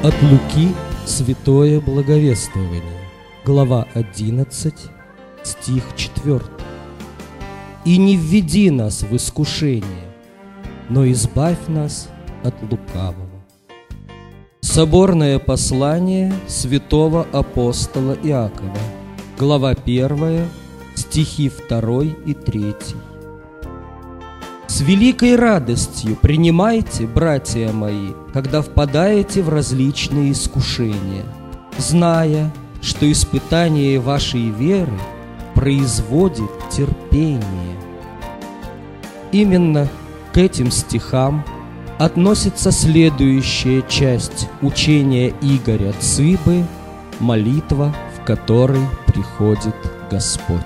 От Луки святое благовествование, глава 11, стих 4. «И не введи нас в искушение, но избавь нас от лукавого». Соборное послание святого апостола Иакова, глава 1, стихи 2 и 3. «С великой радостью принимайте, братья мои, когда впадаете в различные искушения, зная, что испытание вашей веры производит терпение». Именно к этим стихам относится следующая часть учения Игоря Цыбы «Молитва, в которой приходит Господь».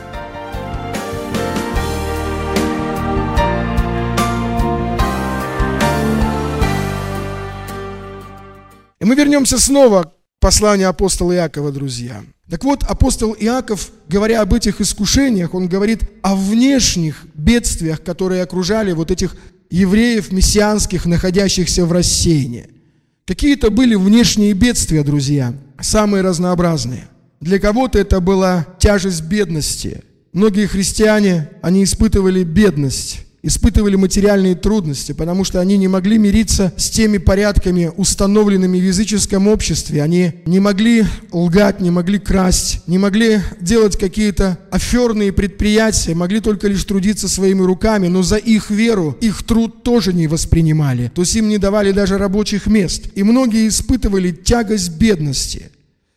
И мы вернемся снова к посланию апостола Иакова, друзья. Так вот, апостол Иаков, говоря об этих искушениях, он говорит о внешних бедствиях, которые окружали вот этих евреев мессианских, находящихся в рассеянии. Какие-то были внешние бедствия, друзья, самые разнообразные. Для кого-то это была тяжесть бедности. Многие христиане, они испытывали бедность, испытывали материальные трудности, потому что они не могли мириться с теми порядками, установленными в языческом обществе. Они не могли лгать, не могли красть, не могли делать какие-то аферные предприятия, могли только лишь трудиться своими руками, но за их веру их труд тоже не воспринимали. То есть им не давали даже рабочих мест. И многие испытывали тягость бедности.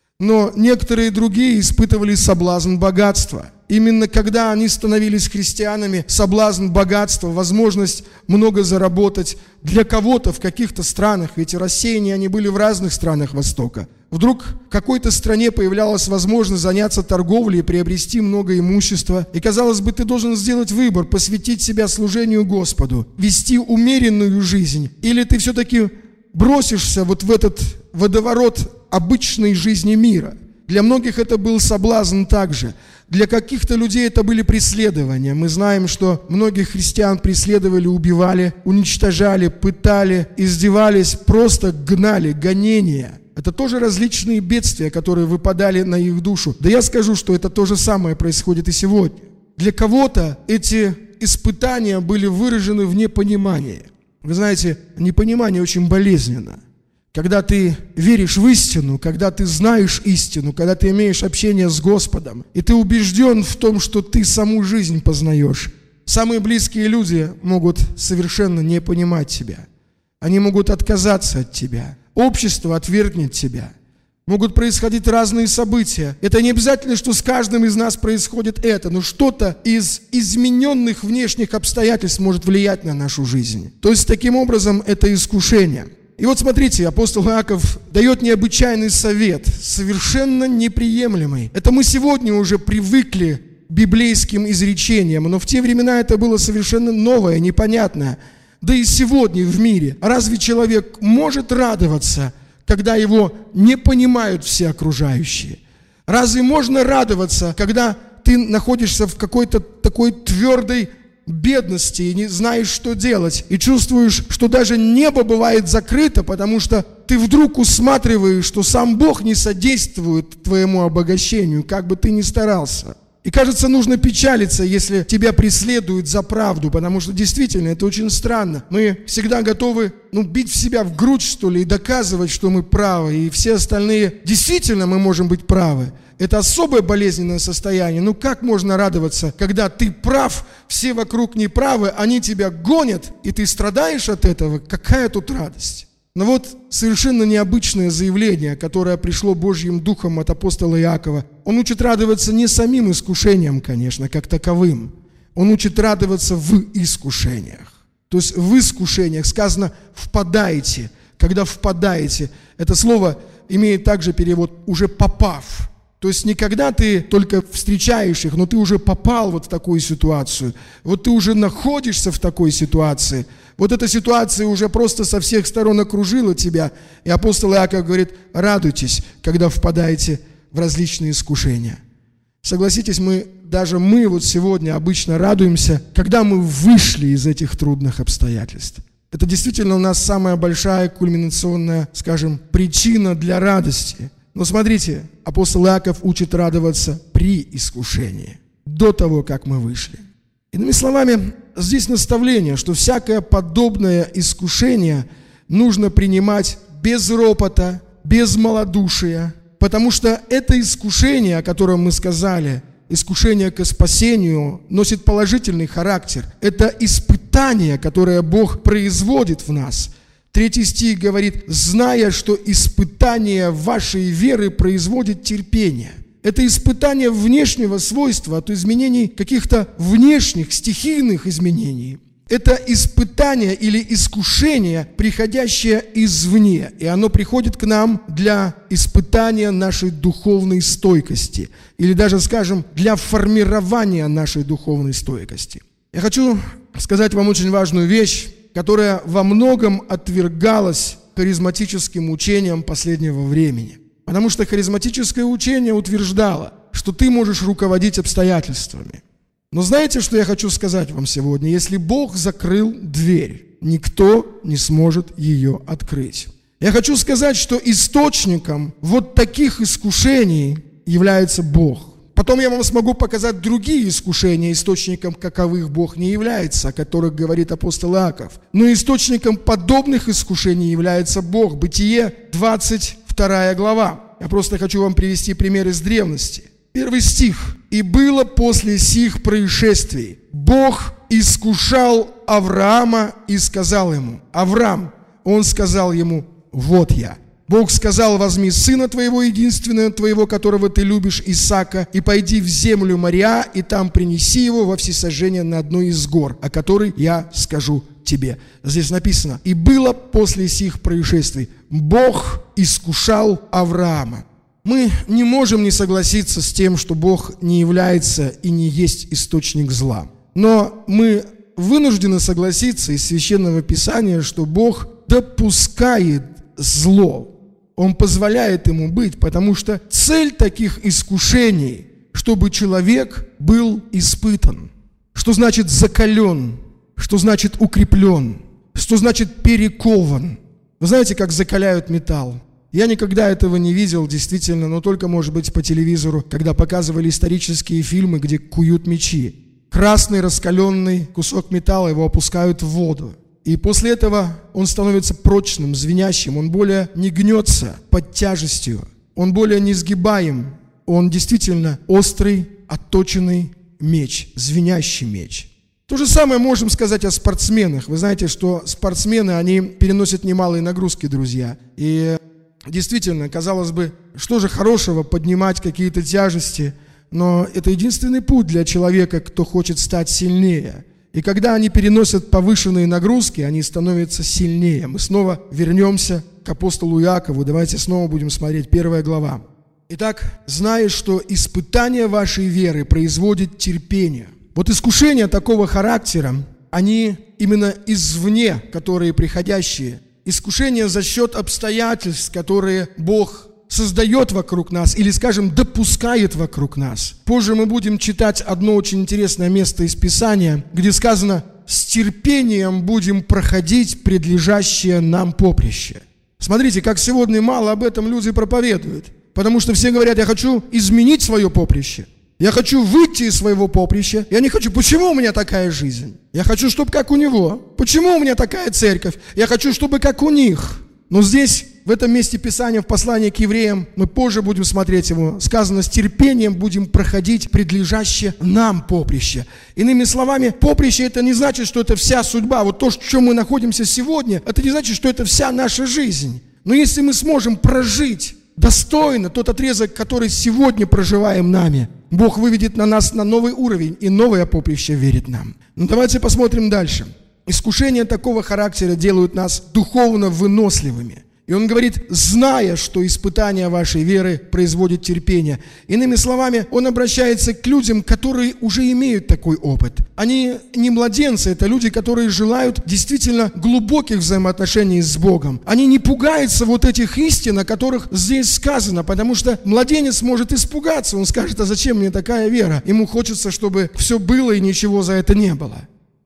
Но некоторые другие испытывали соблазн богатства. Именно когда они становились христианами, соблазн богатства, возможность много заработать для кого-то в каких-то странах, ведь рассеянные они были в разных странах Востока. Вдруг в какой-то стране появлялась возможность заняться торговлей и приобрести много имущества. И, казалось бы, ты должен сделать выбор, посвятить себя служению Господу, вести умеренную жизнь, или ты все-таки бросишься вот в этот водоворот обычной жизни мира. Для многих это был соблазн также. Для каких-то людей это были преследования. Мы знаем, что многих христиан преследовали, убивали, уничтожали, пытали, издевались, просто гнали, гонения. Это тоже различные бедствия, которые выпадали на их душу. Да я скажу, что это то же самое происходит и сегодня. Для кого-то эти испытания были выражены в непонимании. Вы знаете, непонимание очень болезненно. Когда ты веришь в истину, когда ты знаешь истину, когда ты имеешь общение с Господом, и ты убежден в том, что ты саму жизнь познаешь, самые близкие люди могут совершенно не понимать тебя. Они могут отказаться от тебя. Общество отвергнет тебя. Могут происходить разные события. Это не обязательно, что с каждым из нас происходит это, но что-то из измененных внешних обстоятельств может влиять на нашу жизнь. То есть, таким образом, это искушение. И вот смотрите, апостол Иаков дает необычайный совет, совершенно неприемлемый. Это мы сегодня уже привыкли к библейским изречениям, но в те времена это было совершенно новое, непонятное. Да и сегодня в мире. Разве человек может радоваться, когда его не понимают все окружающие? Разве можно радоваться, когда ты находишься в какой-то такой твердой бедности и не знаешь, что делать, и чувствуешь, что даже небо бывает закрыто, потому что ты вдруг усматриваешь, что сам Бог не содействует твоему обогащению, как бы ты ни старался. И кажется, нужно печалиться, если тебя преследуют за правду, потому что действительно это очень странно. Мы всегда готовы бить в себя в грудь, что ли, и доказывать, что мы правы, и все остальные действительно мы можем быть правы. Это особое болезненное состояние. Как можно радоваться, когда ты прав, все вокруг неправы, они тебя гонят, и ты страдаешь от этого? Какая тут радость? Но вот совершенно необычное заявление, которое пришло Божьим Духом от апостола Иакова. Он учит радоваться не самим искушением, конечно, как таковым. Он учит радоваться в искушениях. То есть в искушениях сказано «впадаете». Когда впадаете, это слово имеет также перевод «уже попав». То есть не когда ты только встречаешь их, но ты уже попал вот в такую ситуацию. Вот ты уже находишься в такой ситуации. Вот эта ситуация уже просто со всех сторон окружила тебя. И апостол Иаков говорит: радуйтесь, когда впадаете в различные искушения. Согласитесь, мы вот сегодня обычно радуемся, когда мы вышли из этих трудных обстоятельств. Это действительно у нас самая большая кульминационная, скажем, причина для радости. Но смотрите, апостол Иаков учит радоваться при искушении, до того, как мы вышли. Иными словами, здесь наставление, что всякое подобное искушение нужно принимать без ропота, без малодушия, потому что это искушение, о котором мы сказали, искушение к спасению, носит положительный характер. Это испытание, которое Бог производит в нас. 3 стих говорит: «Зная, что испытание вашей веры производит терпение». Это испытание внешнего свойства, от изменений каких-то внешних, стихийных изменений. Это испытание или искушение, приходящее извне, и оно приходит к нам для испытания нашей духовной стойкости, или даже, скажем, для формирования нашей духовной стойкости. Я хочу сказать вам очень важную вещь, которая во многом отвергалась харизматическим учением последнего времени. Потому что харизматическое учение утверждало, что ты можешь руководить обстоятельствами. Но знаете, что я хочу сказать вам сегодня? Если Бог закрыл дверь, никто не сможет ее открыть. Я хочу сказать, что источником вот таких искушений является Бог. Потом я вам смогу показать другие искушения, источником каковых Бог не является, о которых говорит апостол Иаков. Но источником подобных искушений является Бог. Бытие, 22 глава. Я просто хочу вам привести пример из древности. 1 стих. «И было после сих происшествий: Бог искушал Авраама и сказал ему: Авраам, он сказал ему: вот я. Бог сказал: возьми сына твоего, единственного твоего, которого ты любишь, Исаака, и пойди в землю Мория, и там принеси его во всесожжение на одной из гор, о которой я скажу тебе». Здесь написано: «И было после сих происшествий: Бог искушал Авраама». Мы не можем не согласиться с тем, что Бог не является и не есть источник зла. Но мы вынуждены согласиться из Священного Писания, что Бог допускает зло. Он позволяет ему быть, потому что цель таких искушений, чтобы человек был испытан. Что значит закален? Что значит укреплен? Что значит перекован? Вы знаете, как закаляют металл? Я никогда этого не видел, действительно, но только, может быть, по телевизору, когда показывали исторические фильмы, где куют мечи. Красный раскаленный кусок металла, его опускают в воду. И после этого он становится прочным, звенящим, он более не гнется под тяжестью, он более не сгибаем, он действительно острый, отточенный меч, звенящий меч. То же самое можем сказать о спортсменах. Вы знаете, что спортсмены, они переносят немалые нагрузки, друзья. И действительно, казалось бы, что же хорошего поднимать какие-то тяжести, но это единственный путь для человека, кто хочет стать сильнее. И когда они переносят повышенные нагрузки, они становятся сильнее. Мы снова вернемся к апостолу Иакову. Давайте снова будем смотреть 1 глава. Итак, зная, что испытание вашей веры производит терпение. Вот искушения такого характера, они именно извне, которые приходящие. Искушения за счет обстоятельств, которые Бог создает вокруг нас или, скажем, допускает вокруг нас. Позже мы будем читать одно очень интересное место из Писания, где сказано: «С терпением будем проходить предлежащее нам поприще». Смотрите, как сегодня мало об этом люди проповедуют. Потому что все говорят: я хочу изменить свое поприще. Я хочу выйти из своего поприща. Я не хочу. Почему у меня такая жизнь? Я хочу, чтобы как у него. Почему у меня такая церковь? Я хочу, чтобы как у них. Но здесь, в этом месте Писания, в послании к евреям, мы позже будем смотреть его, сказано: с терпением будем проходить предлежащее нам поприще. Иными словами, поприще — это не значит, что это вся судьба. Вот то, в чем мы находимся сегодня, это не значит, что это вся наша жизнь. Но если мы сможем прожить достойно тот отрезок, который сегодня проживаем нами, Бог выведет на нас на новый уровень, и новое поприще верит нам. Но давайте посмотрим дальше. Искушения такого характера делают нас духовно выносливыми. И он говорит: зная, что испытание вашей веры производит терпение. Иными словами, он обращается к людям, которые уже имеют такой опыт. Они не младенцы, это люди, которые желают действительно глубоких взаимоотношений с Богом. Они не пугаются вот этих истин, о которых здесь сказано, потому что младенец может испугаться. Он скажет: а зачем мне такая вера? Ему хочется, чтобы все было и ничего за это не было.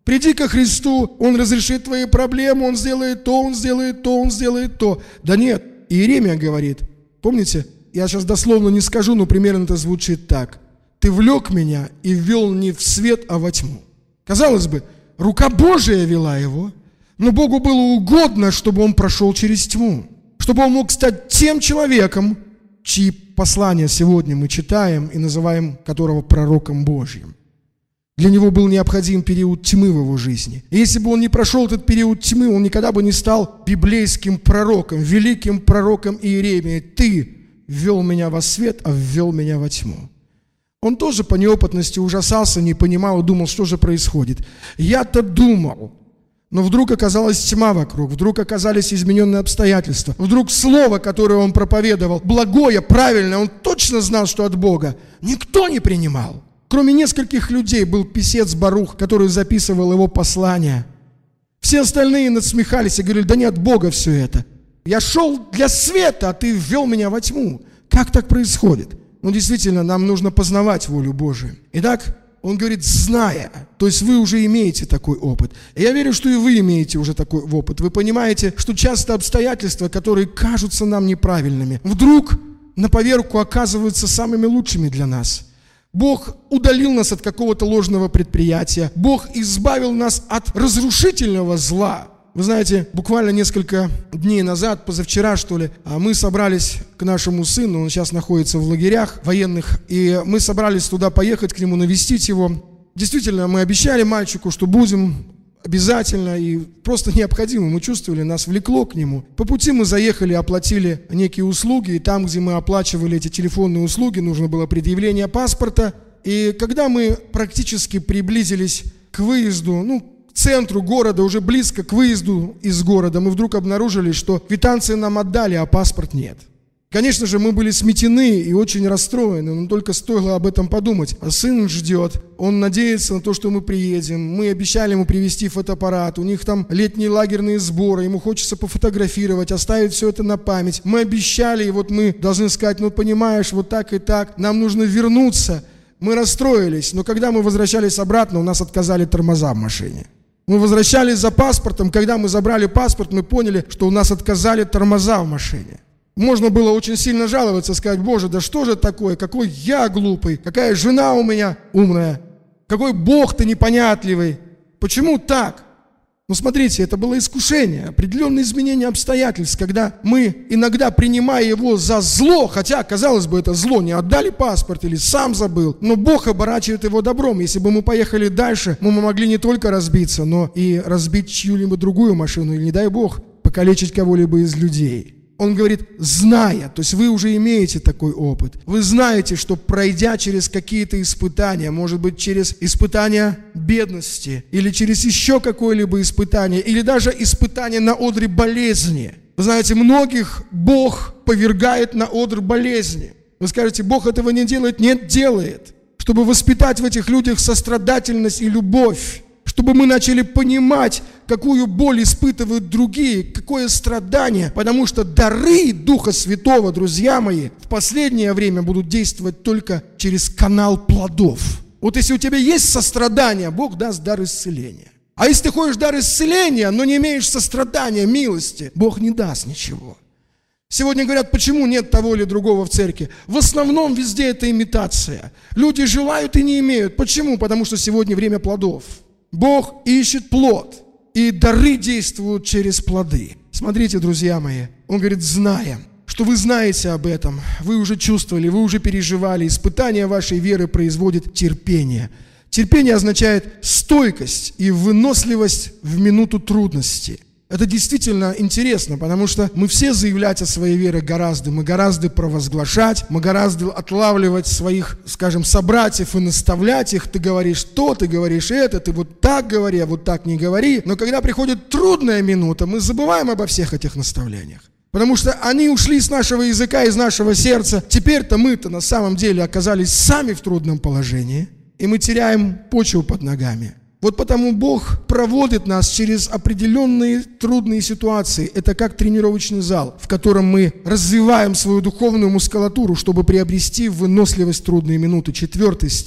Приди ко Христу, Он разрешит твои проблемы, Он сделает то, Он сделает то, Он сделает то. Да нет, Иеремия говорит, помните, я сейчас дословно не скажу, но примерно это звучит так. Ты влек меня и ввел не в свет, а во тьму. Казалось бы, рука Божия вела его, но Богу было угодно, чтобы он прошел через тьму, чтобы он мог стать тем человеком, чьи послания сегодня мы читаем и называем которого пророком Божьим. Для него был необходим период тьмы в его жизни. И если бы он не прошел этот период тьмы, он никогда бы не стал библейским пророком, великим пророком Иеремии. Ты ввел меня во свет, а ввел меня во тьму. Он тоже по неопытности ужасался, не понимал, думал, что же происходит. Я-то думал, но вдруг оказалась тьма вокруг, вдруг оказались измененные обстоятельства, вдруг слово, которое он проповедовал, благое, правильное, он точно знал, что от Бога, никто не принимал. Кроме нескольких людей был писец Барух, который записывал его послания. Все остальные насмехались и говорили, да не от Бога все это. Я шел для света, а ты ввел меня во тьму. Как так происходит? Ну, действительно, нам нужно познавать волю Божию. Итак, он говорит, зная, то есть вы уже имеете такой опыт. И я верю, что и вы имеете уже такой опыт. Вы понимаете, что часто обстоятельства, которые кажутся нам неправильными, вдруг на поверку оказываются самыми лучшими для нас. Бог удалил нас от какого-то ложного предприятия. Бог избавил нас от разрушительного зла. Вы знаете, буквально несколько дней назад, позавчера что ли, мы собрались к нашему сыну, он сейчас находится в лагерях военных, и мы собрались туда поехать к нему, навестить его. Действительно, мы обещали мальчику, что будем обязательно и просто необходимо. Мы чувствовали, нас влекло к нему. По пути мы заехали, оплатили некие услуги, и там, где мы оплачивали эти телефонные услуги, нужно было предъявление паспорта. И когда мы практически приблизились к выезду, к центру города, уже близко к выезду из города, мы вдруг обнаружили, что квитанции нам отдали, а паспорт нет. Конечно же, мы были сметены и очень расстроены, но только стоило об этом подумать. А сын ждет, он надеется на то, что мы приедем. Мы обещали ему привезти фотоаппарат, у них там летние лагерные сборы, ему хочется пофотографировать, оставить все это на память. Мы обещали, и вот мы должны сказать, понимаешь, вот так и так, нам нужно вернуться. Мы расстроились, но когда мы возвращались обратно, у нас отказали тормоза в машине. Мы возвращались за паспортом, когда мы забрали паспорт, мы поняли, что у нас отказали тормоза в машине. Можно было очень сильно жаловаться, сказать, Боже, да что же такое, какой я глупый, какая жена у меня умная, какой Бог ты непонятливый, почему так? Смотрите, это было искушение, определенное изменение обстоятельств, когда мы иногда, принимая его за зло, хотя, казалось бы, это зло, не отдали паспорт или сам забыл, но Бог оборачивает его добром. Если бы мы поехали дальше, мы могли не только разбиться, но и разбить чью-либо другую машину, или, не дай Бог, покалечить кого-либо из людей. Он говорит, зная, то есть вы уже имеете такой опыт. Вы знаете, что пройдя через какие-то испытания, может быть, через испытания бедности, или через еще какое-либо испытание, или даже испытание на одре болезни. Вы знаете, многих Бог повергает на одр болезни. Вы скажете, Бог этого не делает? Нет, делает. Чтобы воспитать в этих людях сострадательность и любовь. Чтобы мы начали понимать, какую боль испытывают другие, какое страдание, потому что дары Духа Святого, друзья мои, в последнее время будут действовать только через канал плодов. Вот если у тебя есть сострадание, Бог даст дар исцеления. А если ты хочешь дар исцеления, но не имеешь сострадания, милости, Бог не даст ничего. Сегодня говорят, почему нет того или другого в церкви. В основном везде это имитация. Люди желают и не имеют. Почему? Потому что сегодня время плодов. Бог ищет плод, и дары действуют через плоды. Смотрите, друзья мои, он говорит, зная, что вы знаете об этом, вы уже чувствовали, вы уже переживали, испытание вашей веры производит терпение. Терпение означает стойкость и выносливость в минуту трудности. Это действительно интересно, потому что мы все заявлять о своей вере гораздо, мы гораздо провозглашать, мы гораздо отлавливать своих, скажем, собратьев и наставлять их. Ты говоришь то, ты говоришь это, ты вот так говори, а вот так не говори. Но когда приходит трудная минута, мы забываем обо всех этих наставлениях. Потому что они ушли с нашего языка, из нашего сердца. Теперь-то мы-то на самом деле оказались сами в трудном положении, и мы теряем почву под ногами. Вот потому Бог проводит нас через определенные трудные ситуации. Это как тренировочный зал, в котором мы развиваем свою духовную мускулатуру, чтобы приобрести выносливость в трудные минуты. 4 стих.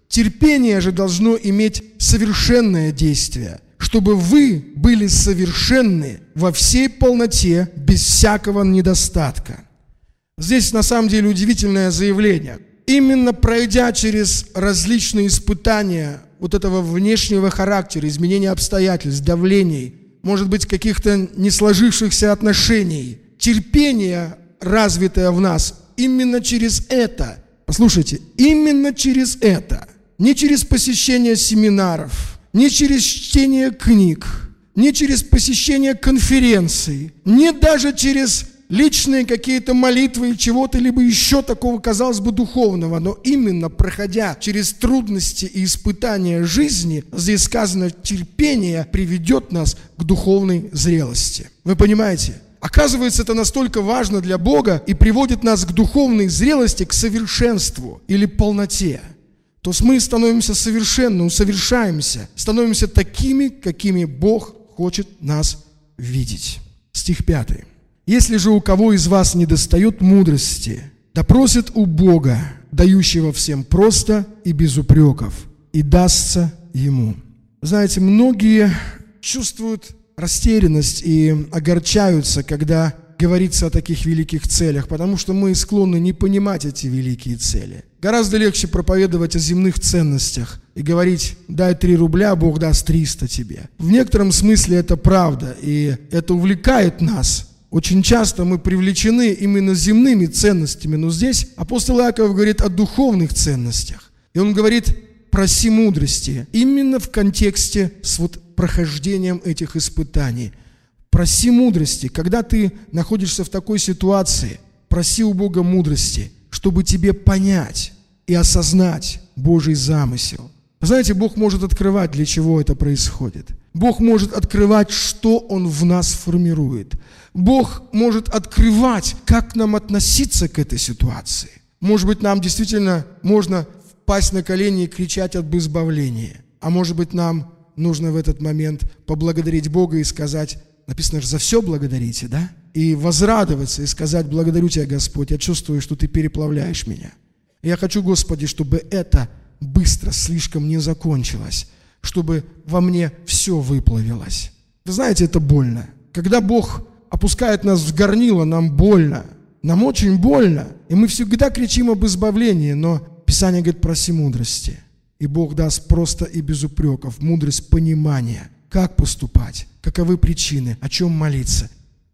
Терпение же должно иметь совершенное действие, чтобы вы были совершенны во всей полноте, без всякого недостатка. Здесь на самом деле удивительное заявление. Именно пройдя через различные испытания вот этого внешнего характера, изменения обстоятельств, давлений, может быть, каких-то не сложившихся отношений, терпение, развитое в нас, именно через это, послушайте, именно через это, не через посещение семинаров, не через чтение книг, не через посещение конференций, не даже через личные какие-то молитвы и чего-то, либо еще такого, казалось бы, духовного, но именно проходя через трудности и испытания жизни, здесь сказано, терпение приведет нас к духовной зрелости. Вы понимаете? Оказывается, это настолько важно для Бога и приводит нас к духовной зрелости, к совершенству или полноте. То есть мы становимся совершенны, усовершаемся, становимся такими, какими Бог хочет нас видеть. Стих 5. «Если же у кого из вас недостает мудрости, да просит у Бога, дающего всем просто и без упреков, и дастся ему». Знаете, многие чувствуют растерянность и огорчаются, когда говорится о таких великих целях, потому что мы склонны не понимать эти великие цели. Гораздо легче проповедовать о земных ценностях и говорить: дай 3 рубля, Бог даст 300 тебе. В некотором смысле это правда, и это увлекает нас. Очень часто мы привлечены именно земными ценностями, но здесь апостол Иаков говорит о духовных ценностях. И он говорит: проси мудрости, именно в контексте с прохождением этих испытаний. Проси мудрости. Когда ты находишься в такой ситуации, проси у Бога мудрости, чтобы тебе понять и осознать Божий замысел. Знаете, Бог может открывать, для чего это происходит. Бог может открывать, что Он в нас формирует. Бог может открывать, как нам относиться к этой ситуации. Может быть, нам действительно можно впасть на колени и кричать об избавлении. А может быть, нам нужно в этот момент поблагодарить Бога и сказать: написано же, за все благодарите, да? И возрадоваться, и сказать: благодарю Тебя, Господь, я чувствую, что Ты переплавляешь меня. И я хочу, Господи, чтобы это быстро слишком не закончилось, чтобы во мне все выплавилось. Вы знаете, это больно. Когда Бог опускает нас в горнило, нам больно. Нам очень больно. И мы всегда кричим об избавлении, но Писание говорит: проси мудрости. И Бог даст просто и без упреков мудрость понимания, как поступать, каковы причины, о чем молиться.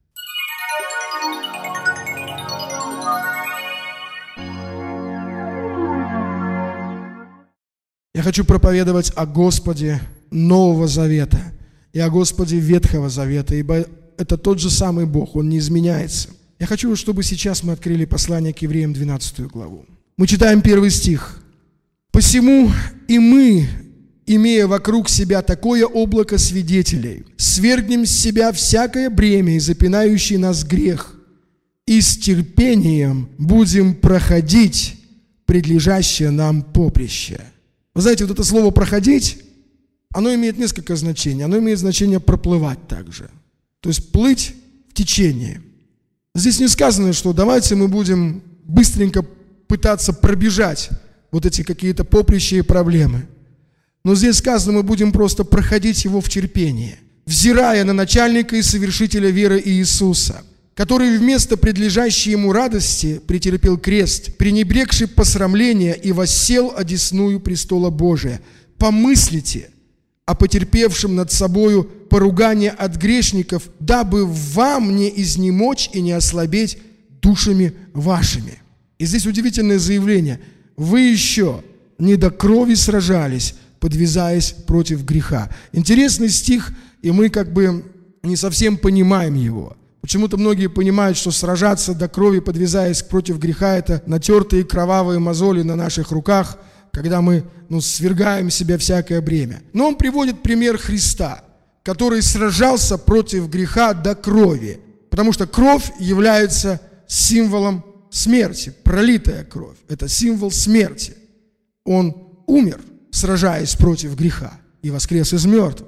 Я хочу проповедовать о Господе Нового Завета и о Господе Ветхого Завета, ибо это тот же самый Бог, Он не изменяется. Я хочу, чтобы сейчас мы открыли послание к Евреям, 12 главу. Мы читаем 1 стих. «Посему и мы, имея вокруг себя такое облако свидетелей, свергнем с себя всякое бремя и запинающий нас грех, и с терпением будем проходить предлежащее нам поприще». Вы знаете, вот это слово «проходить», оно имеет несколько значений. Оно имеет значение «проплывать» также. То есть плыть в течение. Здесь не сказано, что давайте мы будем быстренько пытаться пробежать вот эти какие-то поприща и проблемы. Но здесь сказано, мы будем просто проходить его в терпении, взирая на начальника и совершителя веры Иисуса, который вместо предлежащей ему радости претерпел крест, пренебрегший посрамления и воссел одесную престола Божия. Помыслите о потерпевшем над собою поругание от грешников, дабы вам не изнемочь и не ослабеть душами вашими. И здесь удивительное заявление. Вы еще не до крови сражались, подвязаясь против греха. Интересный стих, и мы как бы не совсем понимаем его. Почему-то многие понимают, что сражаться до крови, подвязаясь против греха, это натертые кровавые мозоли на наших руках, когда мы свергаем в себя всякое бремя. Но он приводит пример Христа, который сражался против греха до крови, потому что кровь является символом смерти, пролитая кровь. Это символ смерти. Он умер, сражаясь против греха, и воскрес из мертвых.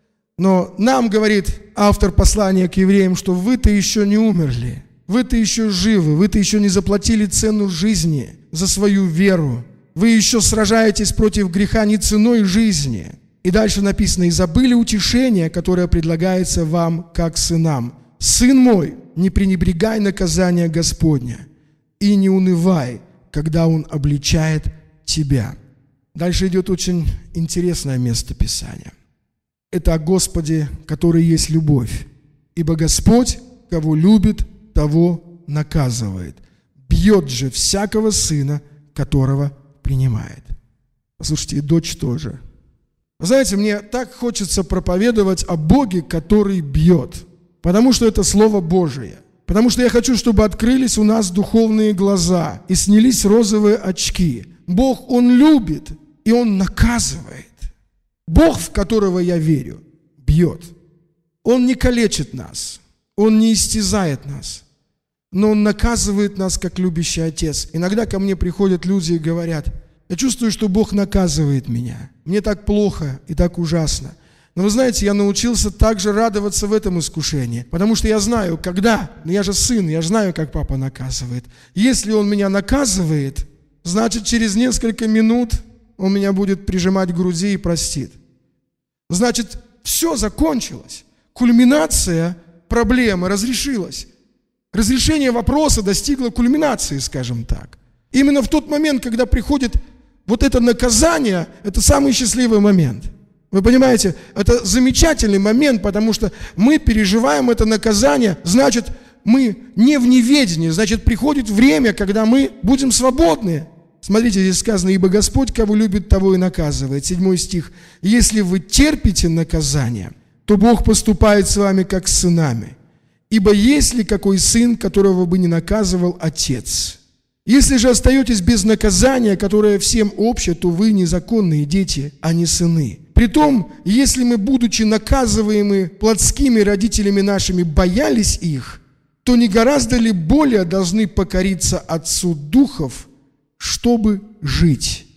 Но нам говорит автор послания к евреям, что вы-то еще не умерли, вы-то еще живы, вы-то еще не заплатили цену жизни за свою веру вы еще сражаетесь против греха не ценой жизни. И дальше написано: «И забыли утешение, которое предлагается вам, как сынам. Сын мой, не пренебрегай наказания Господня, и не унывай, когда Он обличает тебя». Дальше идет очень интересное место Писания. Это о Господе, который есть любовь. «Ибо Господь, кого любит, того наказывает. Бьет же всякого сына, которого принимает». Послушайте, и дочь тоже. Вы знаете, мне так хочется проповедовать о Боге, который бьет, потому что это Слово Божие. Потому что я хочу, чтобы открылись у нас духовные глаза и снялись розовые очки. Бог, Он любит, и Он наказывает. Бог, в которого я верю, бьет. Он не калечит нас, Он не истязает нас, но Он наказывает нас, как любящий Отец. Иногда ко мне приходят люди и говорят: я чувствую, что Бог наказывает меня. Мне так плохо и так ужасно. Но вы знаете, я научился также радоваться в этом искушении, потому что я знаю, когда, я же сын, я же знаю, как папа наказывает. Если Он меня наказывает, значит, через несколько минут Он меня будет прижимать к груди и простит. Значит, все закончилось. Кульминация проблемы разрешилась. Разрешение вопроса достигло кульминации, скажем так. Именно в тот момент, когда приходит вот это наказание, это самый счастливый момент. Вы понимаете, это замечательный момент, потому что мы переживаем это наказание, значит, мы не в неведении, значит, приходит время, когда мы будем свободны. Смотрите, здесь сказано: «Ибо Господь, кого любит, того и наказывает». 7 стих. «Если вы терпите наказание, то Бог поступает с вами, как с сынами. Ибо есть ли какой сын, которого бы не наказывал Отец? Если же остаетесь без наказания, которое всем обще, то вы незаконные дети, а не сыны. Притом, если мы, будучи наказываемы плотскими родителями нашими, боялись их, то не гораздо ли более должны покориться Отцу Духов, чтобы жить?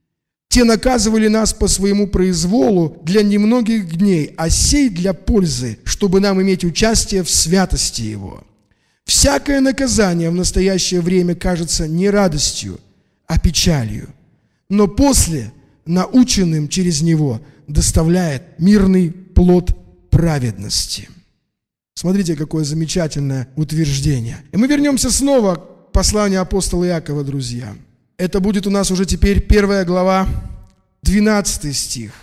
Те наказывали нас по своему произволу для немногих дней, а сей для пользы, чтобы нам иметь участие в святости Его. Всякое наказание в настоящее время кажется не радостью, а печалью, но после, наученным через него, доставляет мирный плод праведности». Смотрите, какое замечательное утверждение. И мы вернемся снова к посланию апостола Иакова, друзья. Это будет у нас уже теперь 1 глава, 12 стих.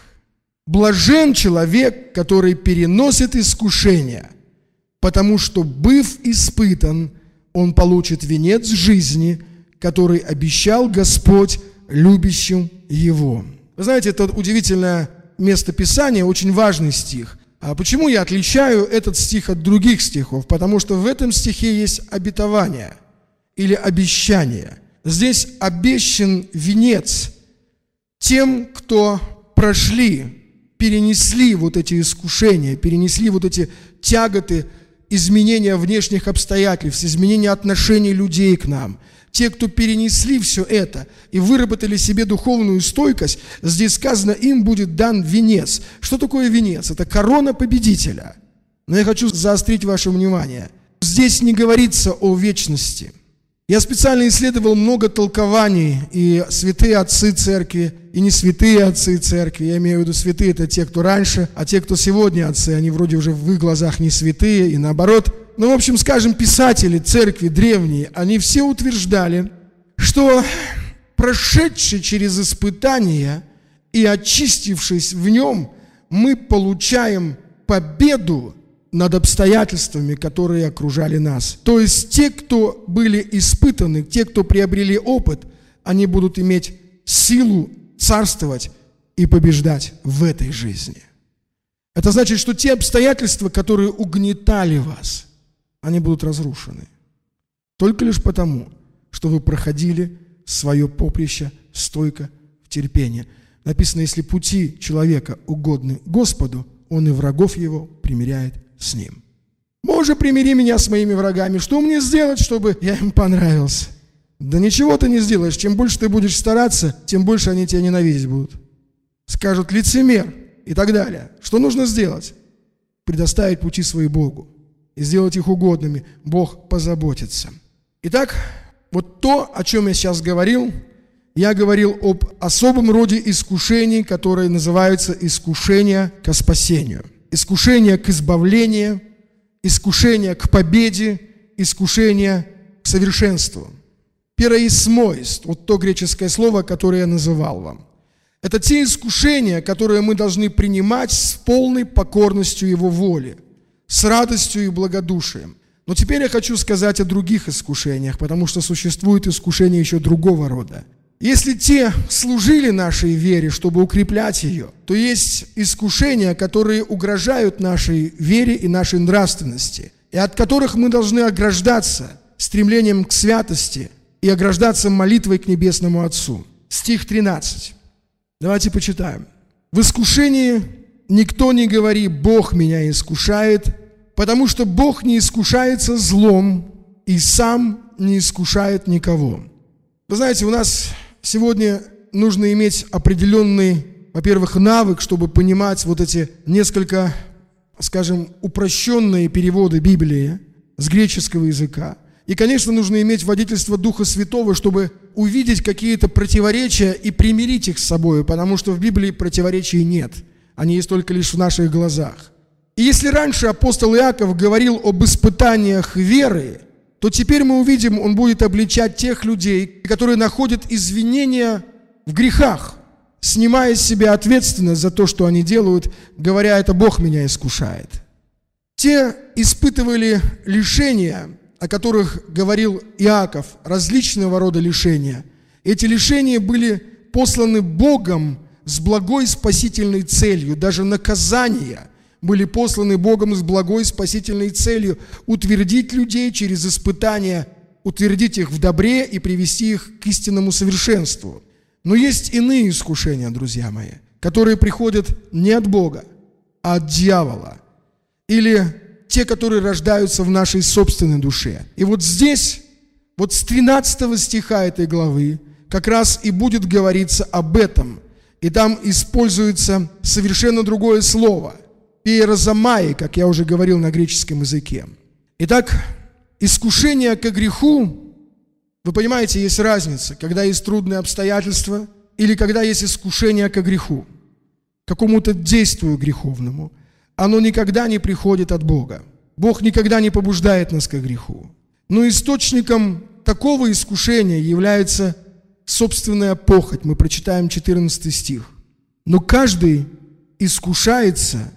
«Блажен человек, который переносит искушения, потому что, быв испытан, он получит венец жизни, который обещал Господь любящим его». Вы знаете, это удивительное место Писания, очень важный стих. А почему я отличаю этот стих от других стихов? Потому что в этом стихе есть обетование или обещание. Здесь обещан венец тем, кто прошли, перенесли вот эти искушения, перенесли вот эти тяготы, изменения внешних обстоятельств, изменения отношений людей к нам. Те, кто перенесли все это и выработали себе духовную стойкость, здесь сказано, им будет дан венец. Что такое венец? Это корона победителя. Но я хочу заострить ваше внимание. Здесь не говорится о вечности. Я специально исследовал много толкований, и святые отцы церкви, и не святые отцы церкви. Я имею в виду, святые – это те, кто раньше, а те, кто сегодня отцы, они вроде уже в их глазах не святые, и наоборот. Ну, в общем, скажем, писатели церкви древние, они все утверждали, что прошедший через испытания и очистившись в нем, мы получаем победу над обстоятельствами, которые окружали нас. То есть те, кто были испытаны, те, кто приобрели опыт, они будут иметь силу царствовать и побеждать в этой жизни. Это значит, что те обстоятельства, которые угнетали вас, они будут разрушены. Только лишь потому, что вы проходили свое поприще стойко в терпении. Написано, если пути человека угодны Господу, он и врагов его примиряет с ним. Боже, примири меня с моими врагами. Что мне сделать, чтобы я им понравился? Да ничего ты не сделаешь. Чем больше ты будешь стараться, тем больше они тебя ненавидеть будут. Скажут лицемер и так далее. Что нужно сделать? Предоставить пути свои Богу и сделать их угодными. Бог позаботится. Итак, вот то, о чем я сейчас говорил, я говорил об особом роде искушений, которое называется искушение ко спасению, искушение к избавлению, искушение к победе, искушение к совершенству. Пероисмоист, вот то греческое слово, которое я называл вам. Это те искушения, которые мы должны принимать с полной покорностью Его воли, с радостью и благодушием. Но теперь я хочу сказать о других искушениях, потому что существуют искушения еще другого рода. Если те служили нашей вере, чтобы укреплять ее, то есть искушения, которые угрожают нашей вере и нашей нравственности, и от которых мы должны ограждаться стремлением к святости и ограждаться молитвой к Небесному Отцу. Стих 13. Давайте почитаем. «В искушении никто не говори: Бог меня искушает, потому что Бог не искушается злом и сам не искушает никого». Вы знаете, у нас сегодня нужно иметь определенный, во-первых, навык, чтобы понимать вот эти несколько, скажем, упрощенные переводы Библии с греческого языка. И, конечно, нужно иметь водительство Духа Святого, чтобы увидеть какие-то противоречия и примирить их с собой, потому что в Библии противоречий нет. Они есть только лишь в наших глазах. И если раньше апостол Иаков говорил об испытаниях веры, то теперь мы увидим, он будет обличать тех людей, которые находят извинения в грехах, снимая с себя ответственность за то, что они делают, говоря: это Бог меня искушает. Те испытывали лишения, о которых говорил Иаков, различного рода лишения. Эти лишения были посланы Богом с благой спасительной целью, даже наказания были посланы Богом с благой спасительной целью утвердить людей через испытания, утвердить их в добре и привести их к истинному совершенству. Но есть иные искушения, друзья мои, которые приходят не от Бога, а от дьявола. Или те, которые рождаются в нашей собственной душе. И вот здесь, вот с 13 стиха этой главы, как раз и будет говориться об этом. И там используется совершенно другое слово – «перозомai», как я уже говорил на греческом языке. Итак, искушение к греху, вы понимаете, есть разница, когда есть трудные обстоятельства или когда есть искушение к греху, к какому-то действию греховному. Оно никогда не приходит от Бога. Бог никогда не побуждает нас к греху. Но источником такого искушения является собственная похоть. Мы прочитаем 14 стих. «Но каждый искушается,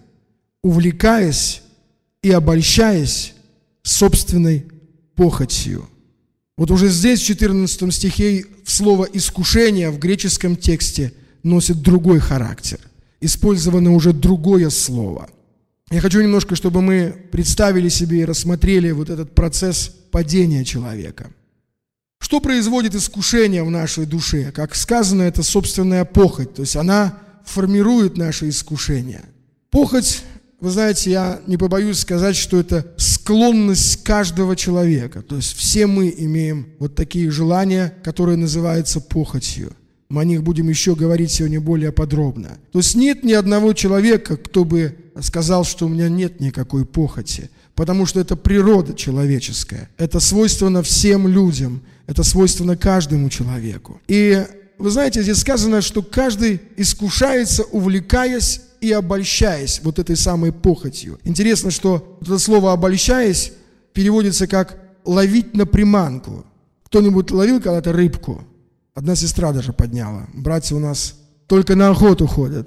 увлекаясь и обольщаясь собственной похотью». Вот уже здесь, в 14 стихе, слово «искушение» в греческом тексте носит другой характер. Использовано уже другое слово. Я хочу немножко, чтобы мы представили себе и рассмотрели вот этот процесс падения человека. Что производит искушение в нашей душе? Как сказано, это собственная похоть, то есть она формирует наше искушение. Похоть, вы знаете, я не побоюсь сказать, что это склонность каждого человека. То есть все мы имеем вот такие желания, которые называются похотью. Мы о них будем еще говорить сегодня более подробно. То есть нет ни одного человека, кто бы сказал, что у меня нет никакой похоти, потому что это природа человеческая. Это свойственно всем людям, это свойственно каждому человеку. И вы знаете, здесь сказано, что каждый искушается, увлекаясь и обольщаясь вот этой самой похотью. Интересно, что вот это слово «обольщаясь» переводится как «ловить на приманку». Кто-нибудь ловил когда-то рыбку? Одна сестра даже подняла. Братья у нас только на охоту ходят.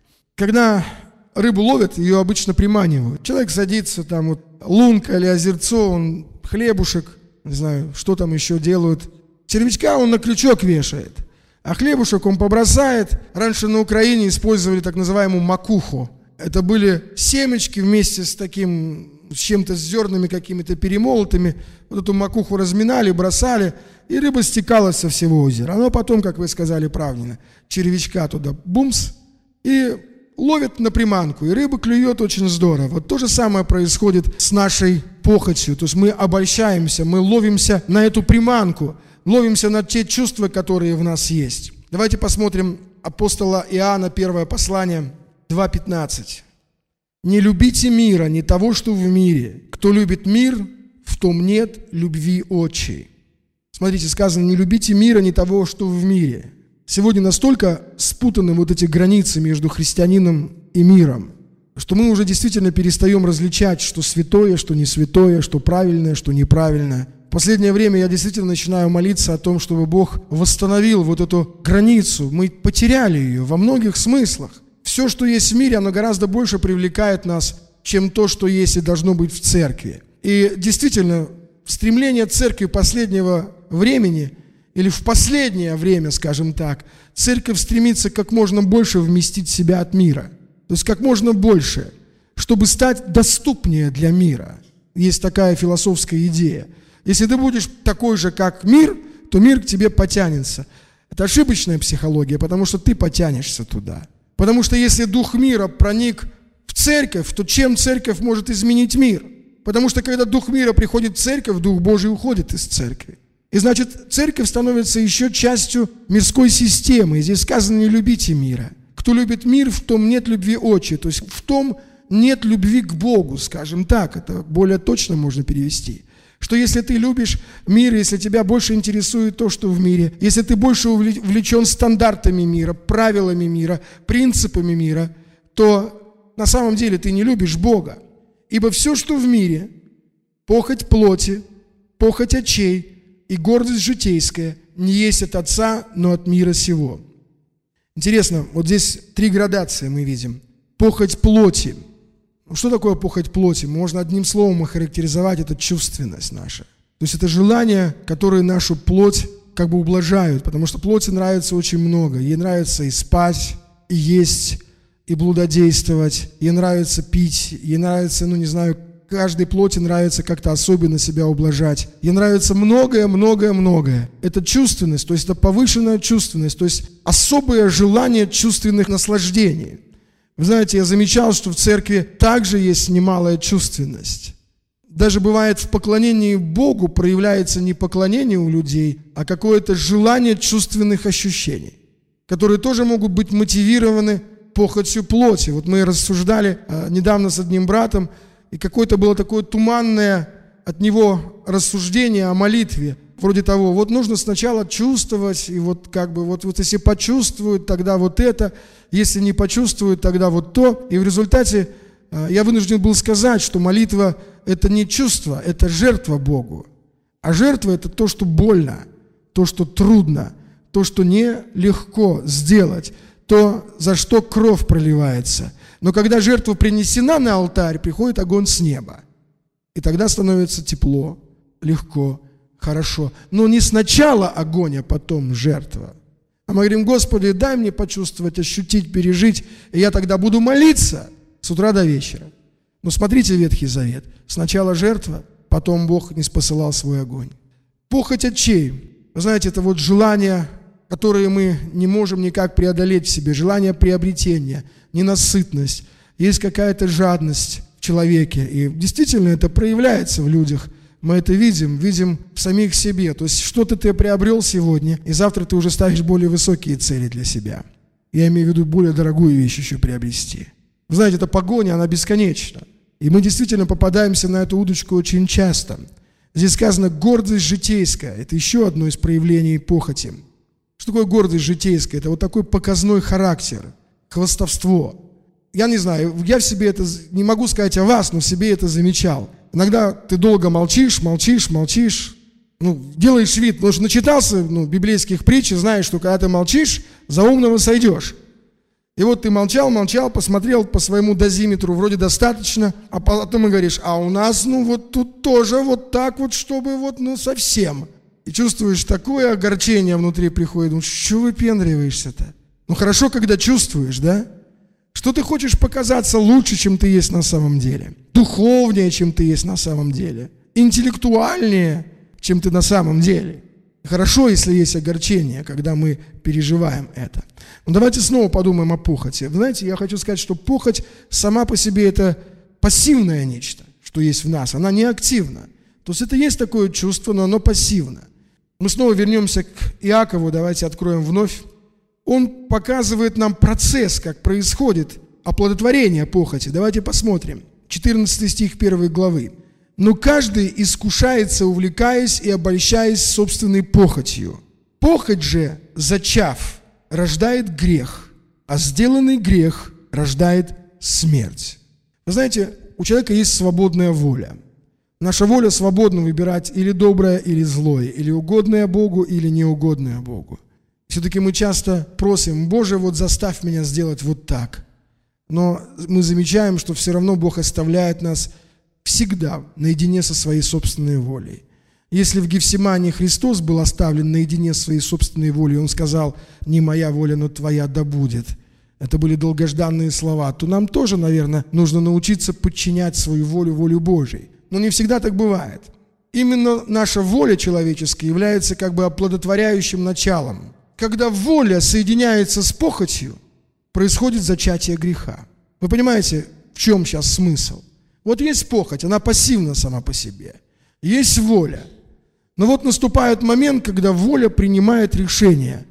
Когда рыбу ловят, ее обычно приманивают. Человек садится, там вот лунка или озерцо, он хлебушек, не знаю, что там еще делают. Червячка он на крючок вешает, а хлебушек он побросает. Раньше на Украине использовали так называемую макуху. Это были семечки вместе с таким, с чем-то, с зернами какими-то перемолотыми. Вот эту макуху разминали, бросали, и рыба стекалась со всего озера. Оно потом, как вы сказали правильно, червячка туда бумс, и ловит на приманку, и рыба клюет очень здорово. Вот то же самое происходит с нашей похотью. То есть мы обольщаемся, мы ловимся на эту приманку, ловимся на те чувства, которые в нас есть. Давайте посмотрим апостола Иоанна, 1 послание, 2:15. «Не любите мира, не того, что в мире. Кто любит мир, в том нет любви отчей». Смотрите, сказано, не любите мира, не того, что в мире. Сегодня настолько спутаны вот эти границы между христианином и миром, что мы уже действительно перестаем различать, что святое, что не святое, что правильное, что неправильное. В последнее время я действительно начинаю молиться о том, чтобы Бог восстановил вот эту границу. Мы потеряли ее во многих смыслах. Все, что есть в мире, оно гораздо больше привлекает нас, чем то, что есть и должно быть в церкви. И действительно, стремление церкви последнего времени, или в последнее время, скажем так, церковь стремится как можно больше вместить себя от мира. То есть как можно больше, чтобы стать доступнее для мира. Есть такая философская идея. Если ты будешь такой же, как мир, то мир к тебе потянется. Это ошибочная психология, потому что ты потянешься туда. Потому что если дух мира проник в церковь, то чем церковь может изменить мир? Потому что когда дух мира приходит в церковь, дух Божий уходит из церкви. И значит, церковь становится еще частью мирской системы. И здесь сказано: не любите мира. Кто любит мир, в том нет любви отче. То есть в том нет любви к Богу, скажем так. Это более точно можно перевести. Что если ты любишь мир, если тебя больше интересует то, что в мире, если ты больше увлечен стандартами мира, правилами мира, принципами мира, то на самом деле ты не любишь Бога. Ибо все, что в мире, похоть плоти, похоть очей и гордость житейская, не есть от Отца, но от мира сего. Интересно, вот здесь 3 градации мы видим. Похоть плоти. Что такое похоть плоти? Можно одним словом охарактеризовать: это чувственность наша. То есть это желания, которые нашу плоть как бы ублажают, потому что плоти нравится очень много. Ей нравится и спать, и есть, и блудодействовать, ей нравится пить, ей нравится, каждой плоти нравится как-то особенно себя ублажать. Ей нравится многое, многое, многое. Это чувственность, то есть это повышенная чувственность, то есть особое желание чувственных наслаждений. Вы знаете, я замечал, что в церкви также есть немалая чувственность. Даже бывает в поклонении Богу проявляется не поклонение у людей, а какое-то желание чувственных ощущений, которые тоже могут быть мотивированы похотью плоти. Вот мы рассуждали недавно с одним братом, и какое-то было такое туманное от него рассуждение о молитве. Вроде того, вот нужно сначала чувствовать, и вот если почувствуют, тогда вот это, если не почувствуют, тогда вот то. И в результате я вынужден был сказать, что молитва – это не чувство, это жертва Богу. А жертва – это то, что больно, то, что трудно, то, что нелегко сделать, то, за что кровь проливается. Но когда жертва принесена на алтарь, приходит огонь с неба. И тогда становится тепло, легко, хорошо. Но не сначала огонь, а потом жертва. А мы говорим: Господи, дай мне почувствовать, ощутить, пережить, и я тогда буду молиться с утра до вечера. Но смотрите Ветхий Завет. Сначала жертва, потом Бог ниспосылал свой огонь. Похоть очей. Вы знаете, это вот желания, которые мы не можем никак преодолеть в себе. Желание приобретения, ненасытность. Есть какая-то жадность в человеке. И действительно это проявляется в людях. Мы это видим в самих себе. То есть что-то ты приобрел сегодня, и завтра ты уже ставишь более высокие цели для себя. Я имею в виду более дорогую вещь еще приобрести. Вы знаете, эта погоня, она бесконечна. И мы действительно попадаемся на эту удочку очень часто. Здесь сказано гордость житейская. Это еще одно из проявлений похоти. Что такое гордость житейская? Это вот такой показной характер, хвастовство. Я не знаю, я в себе это, не могу сказать о вас, но в себе это замечал. Иногда ты долго молчишь, делаешь вид, потому что начитался библейских притч, и знаешь, что когда ты молчишь, за умного сойдешь. И вот ты молчал, посмотрел по своему дозиметру, вроде достаточно, а потом и говоришь: а у нас, тут тоже вот так вот, чтобы совсем. И чувствуешь такое огорчение внутри приходит, что выпендриваешься-то? Хорошо, когда чувствуешь, да? Что ты хочешь показаться лучше, чем ты есть на самом деле, духовнее, чем ты есть на самом деле, интеллектуальнее, чем ты на самом деле. Хорошо, если есть огорчение, когда мы переживаем это. Но давайте снова подумаем о похоти. Вы знаете, я хочу сказать, что похоть сама по себе это пассивное нечто, что есть в нас, она не активна. То есть это есть такое чувство, но оно пассивно. Мы снова вернемся к Иакову, давайте откроем вновь. Он показывает нам процесс, как происходит оплодотворение похоти. Давайте посмотрим. 14 стих 1 главы. «Но каждый искушается, увлекаясь и обольщаясь собственной похотью. Похоть же, зачав, рождает грех, а сделанный грех рождает смерть. Вы знаете, у человека есть свободная воля. Наша воля свободна выбирать или доброе, или злое, или угодное Богу, или неугодное Богу. Все-таки мы часто просим: Боже, вот заставь меня сделать вот так. Но мы замечаем, что все равно Бог оставляет нас всегда наедине со своей собственной волей. Если в Гефсимании Христос был оставлен наедине со своей собственной волей, Он сказал: «Не моя воля, но твоя да будет». Это были долгожданные слова. То нам тоже, наверное, нужно научиться подчинять свою волю воле Божией. Но не всегда так бывает. Именно наша воля человеческая является как бы оплодотворяющим началом. Когда воля соединяется с похотью, происходит зачатие греха. Вы понимаете, в чем сейчас смысл? Вот есть похоть, она пассивна сама по себе. Есть воля. Но вот наступает момент, когда воля принимает решение.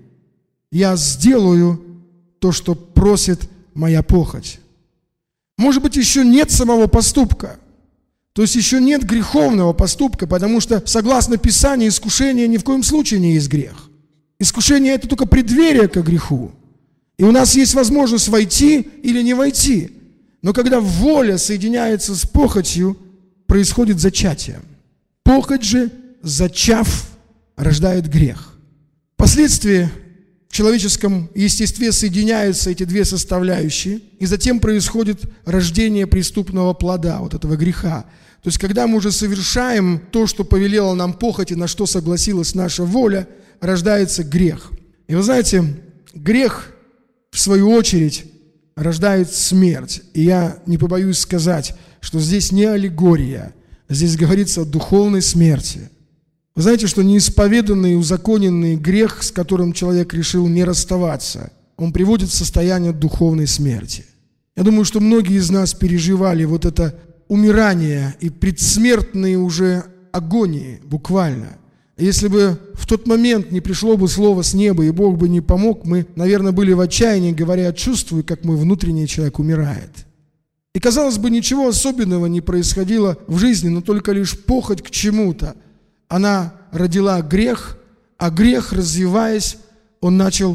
Я сделаю то, что просит моя похоть. Может быть, еще нет самого поступка. То есть еще нет греховного поступка, потому что, согласно Писанию, искушение ни в коем случае не есть грех. Искушение – это только преддверие к греху. И у нас есть возможность войти или не войти. Но когда воля соединяется с похотью, происходит зачатие. Похоть же, зачав, рождает грех. Впоследствии в человеческом естестве соединяются эти две составляющие, и затем происходит рождение преступного плода, вот этого греха. То есть, когда мы уже совершаем то, что повелела нам похоть и на что согласилась наша воля, рождается грех. И вы знаете, грех, в свою очередь, рождает смерть. И я не побоюсь сказать, что здесь не аллегория, здесь говорится о духовной смерти. Вы знаете, что неисповеданный и узаконенный грех, с которым человек решил не расставаться, он приводит в состояние духовной смерти. Я думаю, что многие из нас переживали вот это умирание и предсмертные уже агонии, буквально. Если бы в тот момент не пришло бы слово с неба, и Бог бы не помог, мы, наверное, были в отчаянии, говоря: чувствую, как мой внутренний человек умирает. И, казалось бы, ничего особенного не происходило в жизни, но только лишь похоть к чему-то. Она родила грех, а грех, развиваясь, он начал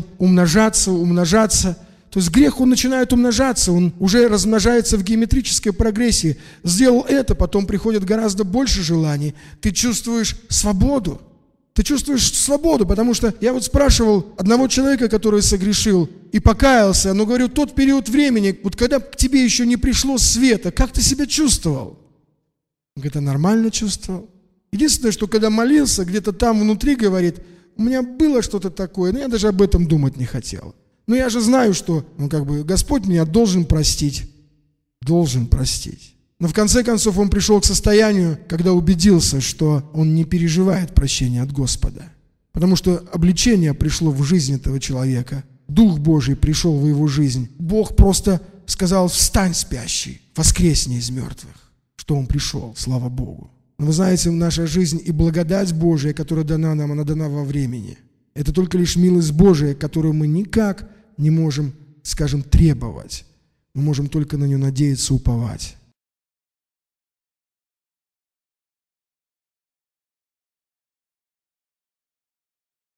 умножаться. То есть грех, он начинает умножаться, он уже размножается в геометрической прогрессии. Сделал это, потом приходит гораздо больше желаний. Ты чувствуешь свободу. Ты чувствуешь свободу, потому что я вот спрашивал одного человека, который согрешил и покаялся, но говорю, тот период времени, вот когда к тебе еще не пришло света, как ты себя чувствовал? Он говорит: я нормально чувствовал. Единственное, что когда молился, где-то там внутри, говорит, у меня было что-то такое, но я даже об этом думать не хотел. Но я же знаю, что Господь меня должен простить. Должен простить. Но в конце концов он пришел к состоянию, когда убедился, что он не переживает прощения от Господа. Потому что обличение пришло в жизнь этого человека. Дух Божий пришел в его жизнь. Бог просто сказал: встань, спящий, воскресни из мертвых. Что он пришел, слава Богу. Но вы знаете, наша жизнь и благодать Божия, которая дана нам, она дана во времени. Это только лишь милость Божия, которую мы никак не можем, требовать. Мы можем только на нее надеяться, уповать.